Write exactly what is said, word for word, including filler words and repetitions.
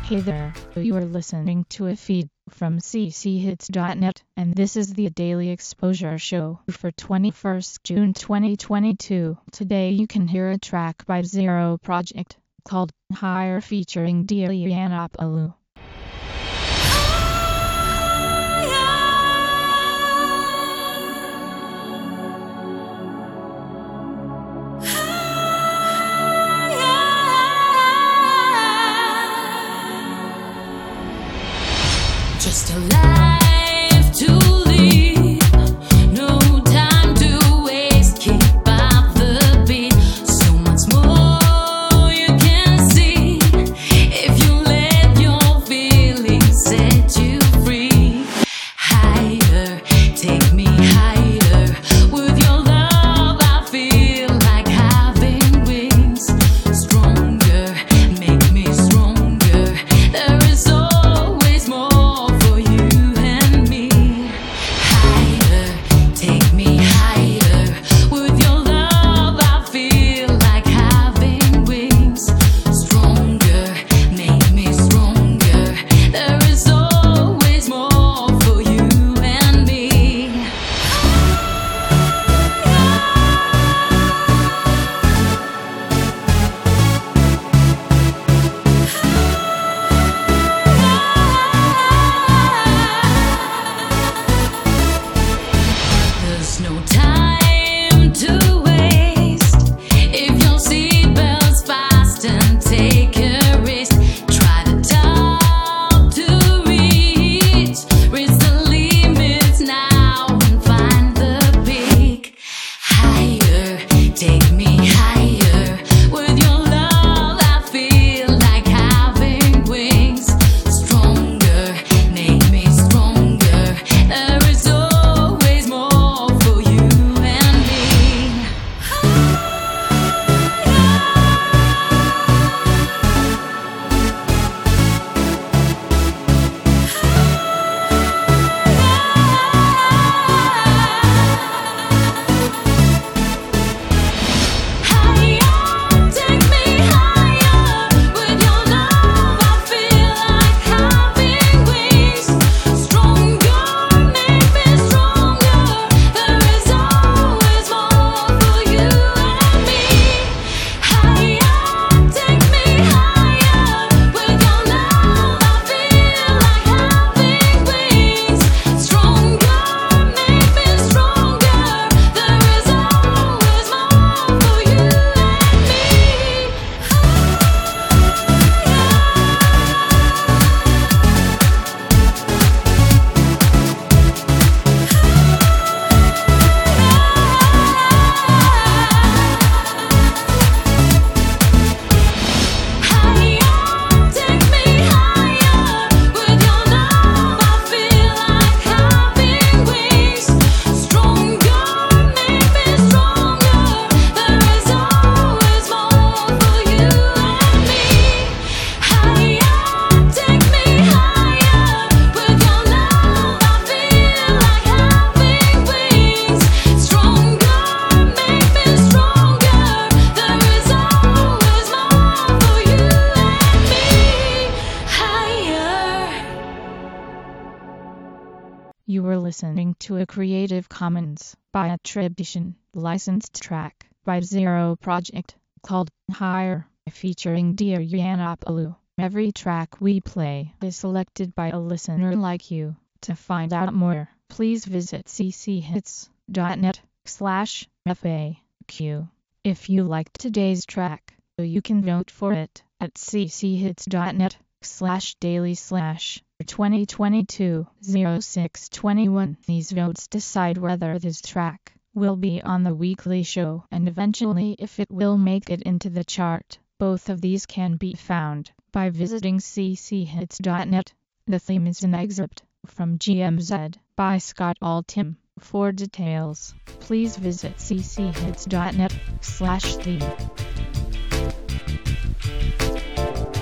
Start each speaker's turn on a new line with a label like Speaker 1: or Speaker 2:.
Speaker 1: Hey there, you are listening to a feed from c c hits dot net, and this is the Daily Exposure Show for twenty-first June twenty twenty-two. Today you can hear a track by Zero Project called Higher featuring Dia Yiannopoulos.
Speaker 2: Just a life to live, no time to waste, keep up the beat, so much more you can see, if you let your feelings set you free. Higher, take me higher, with your love I feel like having wings, stronger, make me stronger, there is always more. No time to waste. If your seatbelt's fast and take a risk, try the top to reach. Reach the limits now and find the peak. Higher, take me higher. With your love I feel like having wings. Stronger, make me stronger. There is always more.
Speaker 1: You were listening to a Creative Commons by attribution, licensed track by Zero Project called Higher, featuring Dia Yiannopoulos. Every track we play is selected by a listener like you. To find out more, please visit c c hits dot net slash F A Q. If you liked today's track, you can vote for it at c c hits dot net slash daily slash twenty twenty-two oh six twenty-one. These votes decide whether this track will be on the weekly show and eventually if it will make it into the chart. Both of these can be found by visiting c c hits dot net. The theme is an excerpt from G M Z by Scott Altham. For details, please visit c c hits dot net slash theme.